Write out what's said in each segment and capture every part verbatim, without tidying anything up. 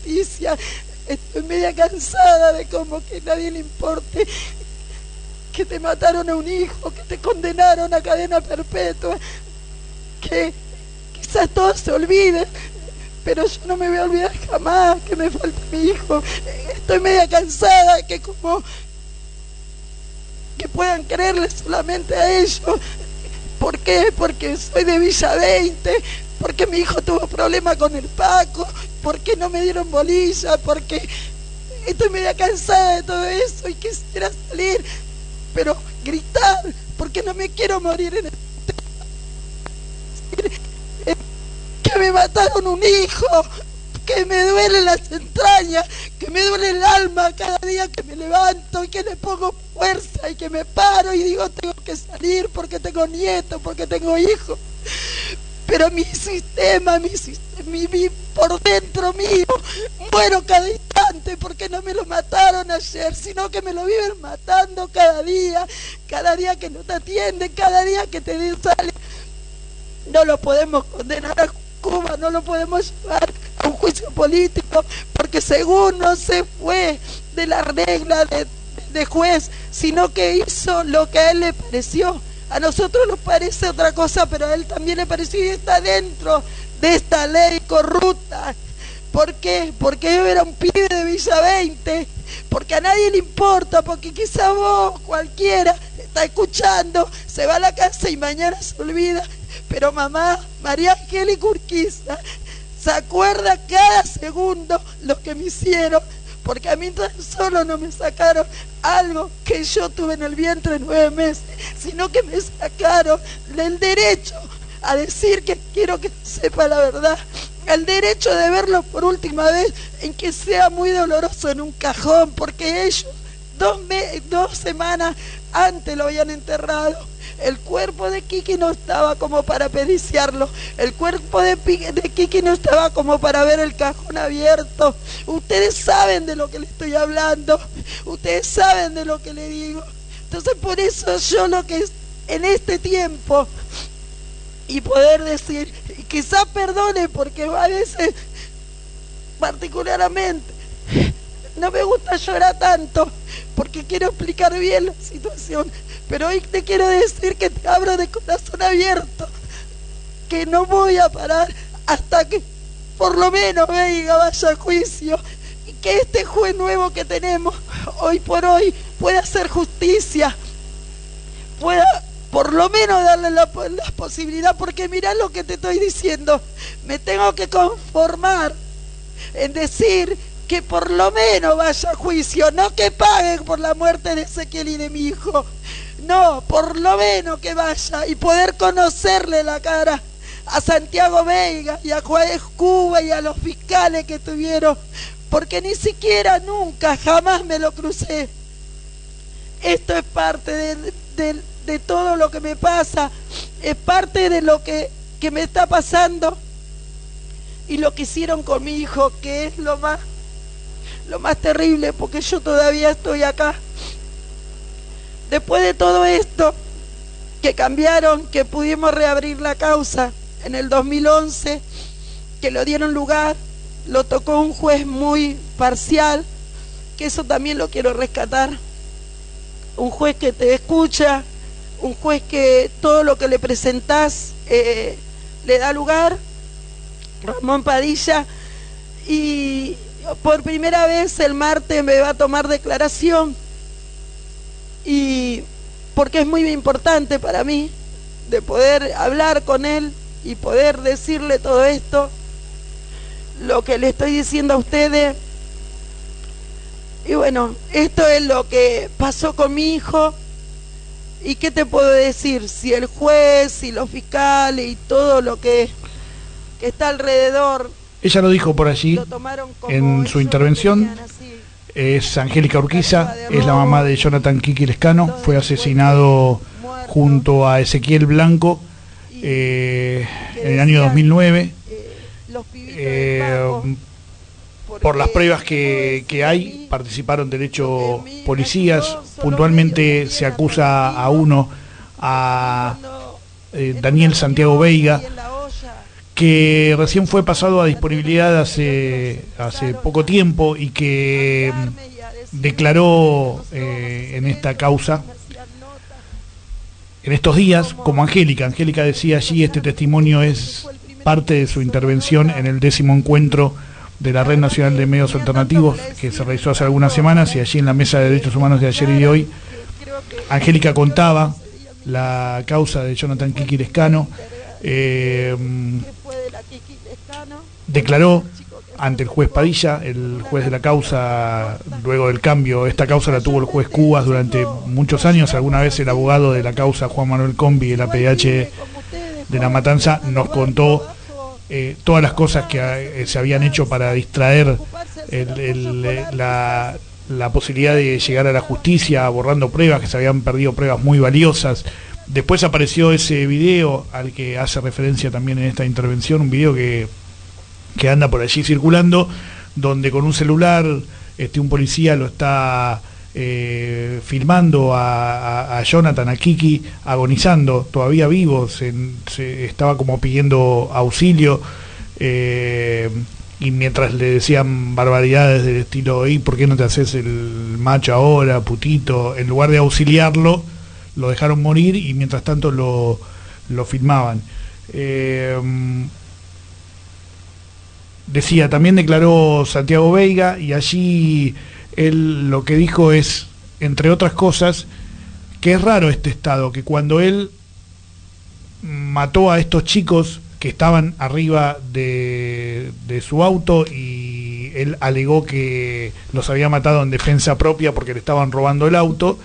justicia. Estoy media cansada de como que nadie le importe, que te mataron a un hijo, que te condenaron a cadena perpetua, que quizás todos se olviden, pero yo no me voy a olvidar jamás que me falta mi hijo. Estoy media cansada que como que puedan creerle solamente a ellos. ¿Por qué? Porque soy de Villa veinte, porque mi hijo tuvo problemas con el Paco, porque no me dieron bolilla, porque estoy media cansada de todo eso y quisiera salir, pero gritar, porque no me quiero morir en el... que me mataron un hijo, que me duele las entrañas, que me duele el alma cada día que me levanto y que le pongo fuerza y que me paro y digo tengo que salir porque tengo nietos, porque tengo hijos, pero mi sistema, mi, mi, mi por dentro mío muero cada instante porque no me lo mataron ayer, sino que me lo viven matando cada día, cada día que no te atienden, cada día que te sale. No lo podemos condenar a Cuba, no lo podemos llevar a un juicio político, porque según no se fue de la regla de, de juez, sino que hizo lo que a él le pareció. A nosotros nos parece otra cosa, pero a él también le pareció y está dentro de esta ley corrupta. ¿Por qué? Porque yo era un pibe de Villa veinte, porque a nadie le importa, porque quizá vos, cualquiera, está escuchando, se va a la casa y mañana se olvida. Pero mamá, María Angélica Urquiza, se acuerda cada segundo lo que me hicieron, porque a mí tan solo no me sacaron algo que yo tuve en el vientre nueve meses, sino que me sacaron el derecho a decir que quiero que sepa la verdad, el derecho de verlo por última vez, en que sea muy doloroso en un cajón, porque ellos dos, me, dos semanas antes lo habían enterrado. El cuerpo de Kiki no estaba como para periciarlo, el cuerpo de, de Kiki no estaba como para ver el cajón abierto. Ustedes saben de lo que le estoy hablando, ustedes saben de lo que le digo. Entonces por eso yo lo que es en este tiempo, y poder decir, y quizás perdone, porque a veces particularmente no me gusta llorar tanto, porque quiero explicar bien la situación. Pero hoy te quiero decir que te abro de corazón abierto, que no voy a parar hasta que por lo menos Veiga vaya a juicio y que este juez nuevo que tenemos hoy por hoy pueda hacer justicia, pueda por lo menos darle la, la posibilidad, porque mirá lo que te estoy diciendo, me tengo que conformar en decir que por lo menos vaya a juicio, no que paguen por la muerte de Ezequiel y de mi hijo. No, por lo menos que vaya y poder conocerle la cara a Santiago Veiga y a Juárez Cuba y a los fiscales que tuvieron, porque ni siquiera nunca, jamás me lo crucé. Esto es parte de, de, de todo lo que me pasa, es parte de lo que, que me está pasando y lo que hicieron con mi hijo, que es lo más, lo más terrible, porque yo todavía estoy acá. Después de todo esto, que cambiaron, que pudimos reabrir la causa en el dos mil once, que lo dieron lugar, lo tocó un juez muy parcial, que eso también lo quiero rescatar, un juez que te escucha, un juez que todo lo que le presentás eh, le da lugar, Ramón Padilla, y por primera vez el martes me va a tomar declaración, y porque es muy importante para mí de poder hablar con él y poder decirle todo esto, lo que le estoy diciendo a ustedes. Y bueno, esto es lo que pasó con mi hijo. ¿Y qué te puedo decir? Si el juez, si los fiscales y todo lo que, que está alrededor, ella lo dijo por allí en su intervención. Es Angélica Urquiza, es la mamá de Jonathan Kiki Lescano, fue asesinado junto a Ezequiel Blanco eh, en el año dos mil nueve. Eh, por las pruebas que, que hay, participaron de hecho policías. Puntualmente se acusa a uno, a eh, Daniel Santiago Veiga, que recién fue pasado a disponibilidad hace, hace poco tiempo y que declaró eh, en esta causa en estos días como Angélica. Angélica decía allí, este testimonio es parte de su intervención en el décimo encuentro de la Red Nacional de Medios Alternativos que se realizó hace algunas semanas, y allí en la Mesa de Derechos Humanos de ayer y de hoy, Angélica contaba la causa de Jonathan Kiki Lescano. Eh, declaró ante el juez Padilla, el juez de la causa, luego del cambio. Esta causa la tuvo el juez Cubas durante muchos años. Alguna vez el abogado de la causa, Juan Manuel Combi, de la P D H de La Matanza, nos contó eh, todas las cosas que eh, se habían hecho para distraer el, el, la, la posibilidad de llegar a la justicia, borrando pruebas, que se habían perdido pruebas muy valiosas. Después apareció ese video al que hace referencia también en esta intervención, un video que que anda por allí circulando, donde con un celular este un policía lo está eh, filmando a, a, a Jonathan, a Kiki, agonizando, todavía vivo, se, se estaba como pidiendo auxilio, eh, y mientras le decían barbaridades del estilo, ¿y por qué no te haces el macho ahora, putito? En lugar de auxiliarlo, lo dejaron morir y mientras tanto lo, lo filmaban. Eh, Decía, también declaró Santiago Veiga, y allí él lo que dijo es, entre otras cosas, que es raro este Estado, que cuando él mató a estos chicos que estaban arriba de, de su auto, y él alegó que los había matado en defensa propia porque le estaban robando el auto,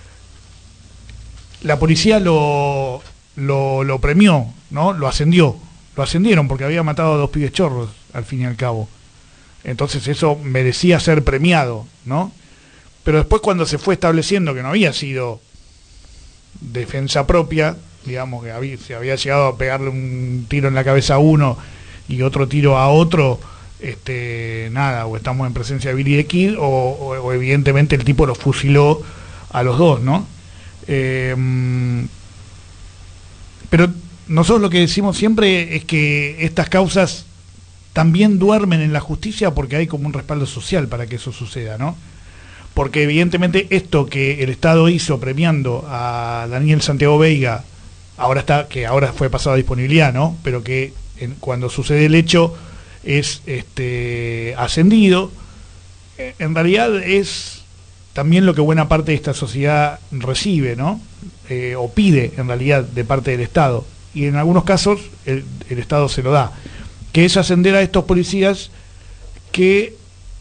la policía lo, lo, lo premió, ¿no? Lo ascendió, lo ascendieron porque había matado a dos pibes chorros, al fin y al cabo. Entonces eso merecía ser premiado, ¿no? Pero después, cuando se fue estableciendo que no había sido defensa propia, digamos que había, se había llegado a pegarle un tiro en la cabeza a uno y otro tiro a otro, este nada, o estamos en presencia de Billy the Kid, o, o, o evidentemente el tipo los fusiló a los dos, ¿no? Eh, pero nosotros lo que decimos siempre es que estas causas también duermen en la justicia porque hay como un respaldo social para que eso suceda, ¿no? Porque evidentemente esto que el Estado hizo premiando a Daniel Santiago Veiga, ahora está, que ahora fue pasado a disponibilidad, ¿no? Pero que en, cuando sucede el hecho es este ascendido, en realidad es también lo que buena parte de esta sociedad recibe, ¿no? Eh, o pide en realidad de parte del Estado, y en algunos casos el, el Estado se lo da, que es ascender a estos policías que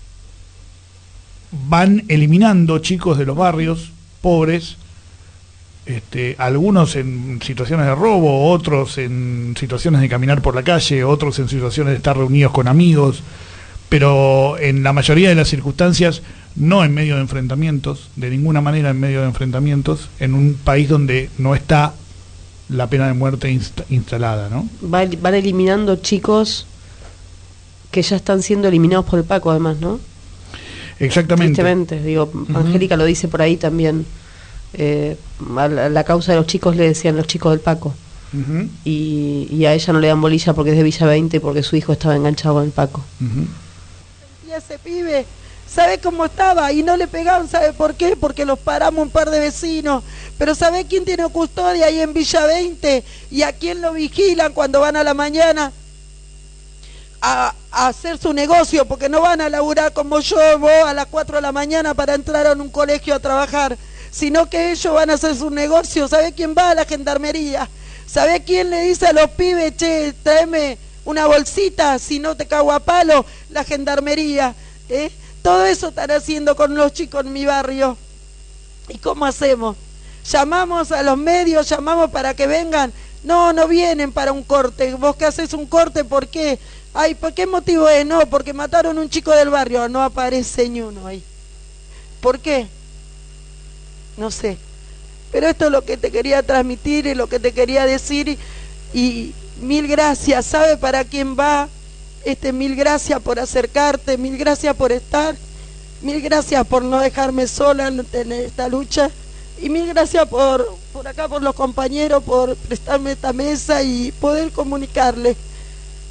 van eliminando chicos de los barrios pobres, este, algunos en situaciones de robo, otros en situaciones de caminar por la calle, otros en situaciones de estar reunidos con amigos, pero en la mayoría de las circunstancias no en medio de enfrentamientos, de ninguna manera en medio de enfrentamientos, en un país donde no está la pena de muerte inst instalada, ¿no? Va, van eliminando chicos que ya están siendo eliminados por el Paco, además, ¿no? Exactamente. Tristemente, digo, uh-huh. Angélica lo dice por ahí también. Eh, a la, la causa de los chicos le decían los chicos del Paco. Uh-huh. y, y a ella no le dan bolilla porque es de Villa veinte, porque su hijo estaba enganchado con el Paco. Uh-huh. Y ese pibe, ¿sabe cómo estaba? Y no le pegaron, ¿sabe por qué? Porque los paramos un par de vecinos. Pero ¿sabe quién tiene custodia ahí en Villa veinte? ¿Y a quién lo vigilan cuando van a la mañana a, a hacer su negocio? Porque no van a laburar como yo, vos, a las cuatro de la mañana para entrar a un colegio a trabajar, sino que ellos van a hacer su negocio. ¿Sabe quién va? A la gendarmería. ¿Sabe quién le dice a los pibes, che, tráeme una bolsita, si no te cago a palo? La gendarmería, ¿eh? Todo eso están haciendo con los chicos en mi barrio. ¿Y cómo hacemos? Llamamos a los medios, llamamos para que vengan. No, no vienen para un corte. Vos que haces un corte, ¿por qué? Ay, ¿por qué motivo es? No, porque mataron a un chico del barrio. No aparece ni uno ahí. ¿Por qué? No sé. Pero esto es lo que te quería transmitir y lo que te quería decir. Y, y mil gracias. ¿Sabe para quién va? Este, mil gracias por acercarte, mil gracias por estar, mil gracias por no dejarme sola en, en esta lucha, y mil gracias por, por acá, por los compañeros, por prestarme esta mesa y poder comunicarles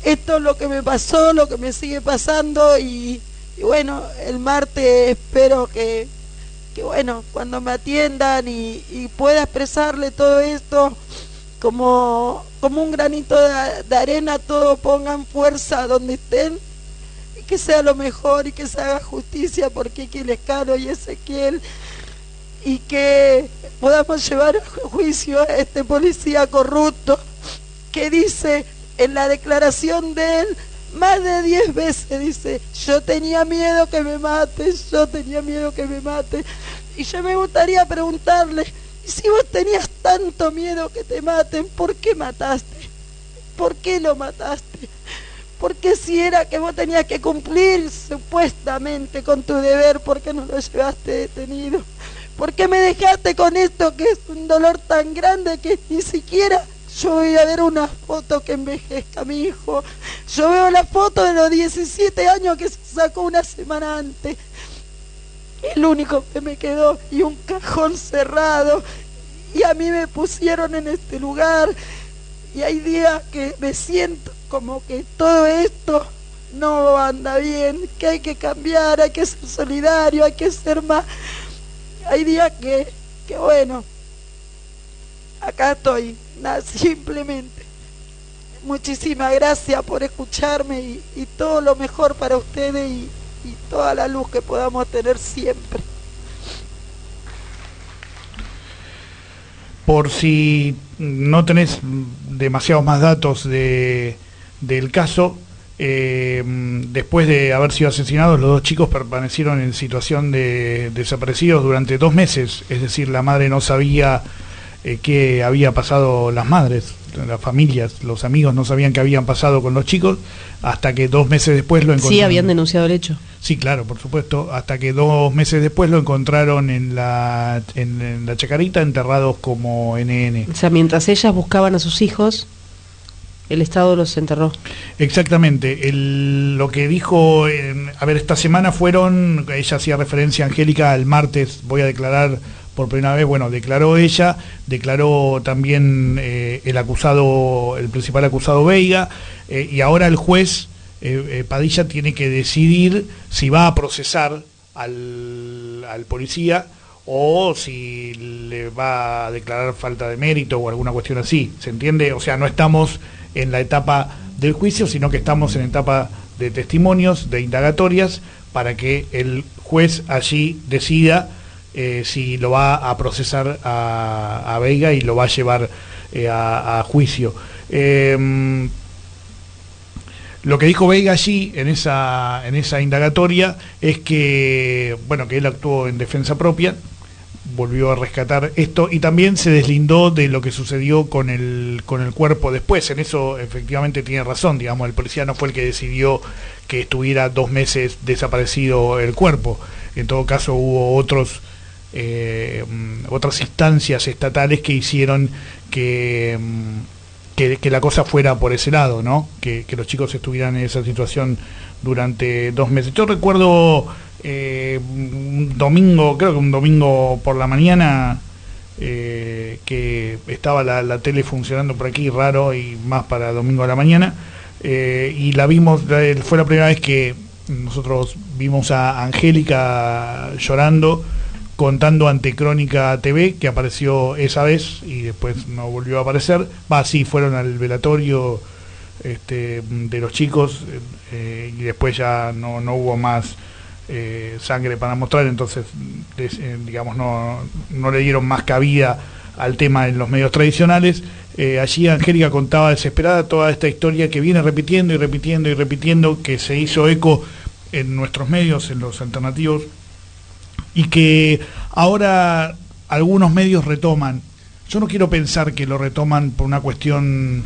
esto es lo que me pasó, lo que me sigue pasando y, y bueno, el martes espero que, que bueno, cuando me atiendan y, y pueda expresarle todo esto como, como un granito de, de arena, todo pongan fuerza donde estén y que sea lo mejor y que se haga justicia por Kiki Lescano y Ezequiel y que podamos llevar a juicio a este policía corrupto que dice en la declaración de él más de diez veces, dice, yo tenía miedo que me maten, yo tenía miedo que me maten. Y yo me gustaría preguntarle, si vos tenías tanto miedo que te maten, ¿por qué mataste? ¿Por qué lo mataste? Porque si era que vos tenías que cumplir supuestamente con tu deber, ¿por qué no lo llevaste detenido? ¿Por qué me dejaste con esto que es un dolor tan grande que ni siquiera yo voy a ver una foto que envejezca a mi hijo? Yo veo la foto de los diecisiete años que se sacó una semana antes. El único que me quedó y un cajón cerrado. Y a mí me pusieron en este lugar. Y hay días que me siento como que todo esto no anda bien, que hay que cambiar, hay que ser solidario, hay que ser más. Hay días que, que bueno, acá estoy, nada, simplemente. Muchísimas gracias por escucharme y, y todo lo mejor para ustedes y, y toda la luz que podamos tener siempre. Por si no tenés demasiados más datos de, del caso, eh, después de haber sido asesinados, los dos chicos permanecieron en situación de desaparecidos durante dos meses, es decir, la madre no sabía eh, qué había pasado, las madres, las familias, los amigos no sabían qué habían pasado con los chicos, hasta que dos meses después lo encontraron. Sí, habían denunciado el hecho. Sí, claro, por supuesto, hasta que dos meses después lo encontraron en la, en, en la Chacarita, enterrados como N N. O sea, mientras ellas buscaban a sus hijos, el Estado los enterró. Exactamente. El, lo que dijo, en, a ver, esta semana fueron, ella hacía referencia, Angélica, al martes voy a declarar por primera vez, bueno, declaró ella, declaró también eh, el acusado, el principal acusado Veiga, eh, y ahora el juez eh, eh, Padilla tiene que decidir si va a procesar al, al policía o si le va a declarar falta de mérito o alguna cuestión así, ¿se entiende? O sea, no estamos en la etapa del juicio, sino que estamos en etapa de testimonios, de indagatorias, para que el juez allí decida eh, si lo va a procesar a, a Veiga y lo va a llevar eh, a, a juicio. Eh, lo que dijo Veiga allí en esa, en esa indagatoria es que, bueno, que él actuó en defensa propia, volvió a rescatar esto y también se deslindó de lo que sucedió con el con el cuerpo después. En eso efectivamente tiene razón, digamos, el policía no fue el que decidió que estuviera dos meses desaparecido el cuerpo. En todo caso hubo otros eh, otras instancias estatales que hicieron que, que que la cosa fuera por ese lado, ¿no? Que, que los chicos estuvieran en esa situación durante dos meses. Yo recuerdo Eh, un domingo, creo que un domingo por la mañana, eh, que estaba la, la tele funcionando por aquí, raro, y más para domingo a la mañana, eh, y la vimos, fue la primera vez que nosotros vimos a Angélica llorando, contando ante Crónica T V, que apareció esa vez y después no volvió a aparecer. Va, sí, fueron al velatorio este, de los chicos, eh, y después ya no, no hubo más Eh, sangre para mostrar, entonces des, eh, digamos no, no le dieron más cabida al tema en los medios tradicionales. Eh, allí Angélica contaba desesperada toda esta historia que viene repitiendo y repitiendo y repitiendo, que se hizo eco en nuestros medios, en los alternativos, y que ahora algunos medios retoman. Yo no quiero pensar que lo retoman por una cuestión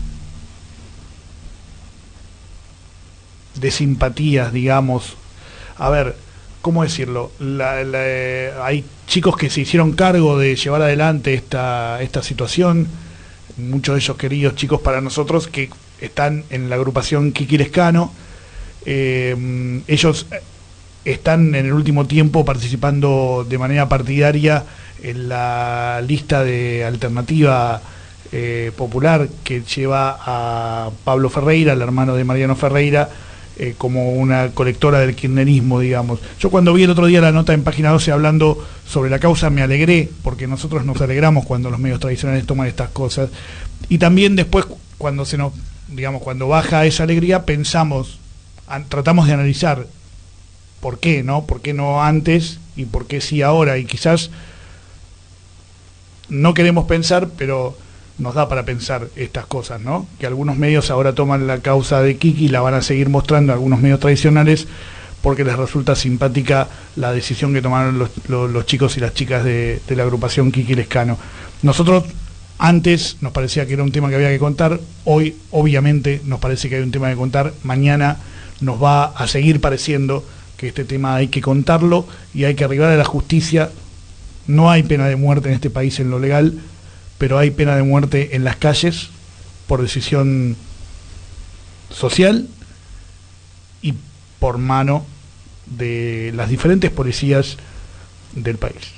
de simpatías, digamos. A ver, ¿cómo decirlo? La, la, eh, hay chicos que se hicieron cargo de llevar adelante esta, esta situación, muchos de ellos queridos chicos para nosotros, que están en la agrupación Kiki Lescano. Eh, ellos están en el último tiempo participando de manera partidaria en la lista de alternativa eh, popular que lleva a Pablo Ferreira, el hermano de Mariano Ferreira, eh, como una colectora del kirchnerismo, digamos. Yo cuando vi el otro día la nota en Página doce hablando sobre la causa me alegré, porque nosotros nos alegramos cuando los medios tradicionales toman estas cosas, y también después cuando se nos, digamos, cuando baja esa alegría, pensamos, an, tratamos de analizar por qué, ¿no? ¿Por qué no antes y por qué sí ahora? Y quizás no queremos pensar, pero nos da para pensar estas cosas, ¿no? Que algunos medios ahora toman la causa de Kiki y la van a seguir mostrando, algunos medios tradicionales, porque les resulta simpática la decisión que tomaron los, los, los chicos y las chicas de, de la agrupación Kiki Lescano. Nosotros antes nos parecía que era un tema que había que contar, hoy obviamente nos parece que hay un tema que contar, mañana nos va a seguir pareciendo que este tema hay que contarlo y hay que arribar a la justicia. No hay pena de muerte en este país en lo legal, pero hay pena de muerte en las calles por decisión social y por mano de las diferentes policías del país.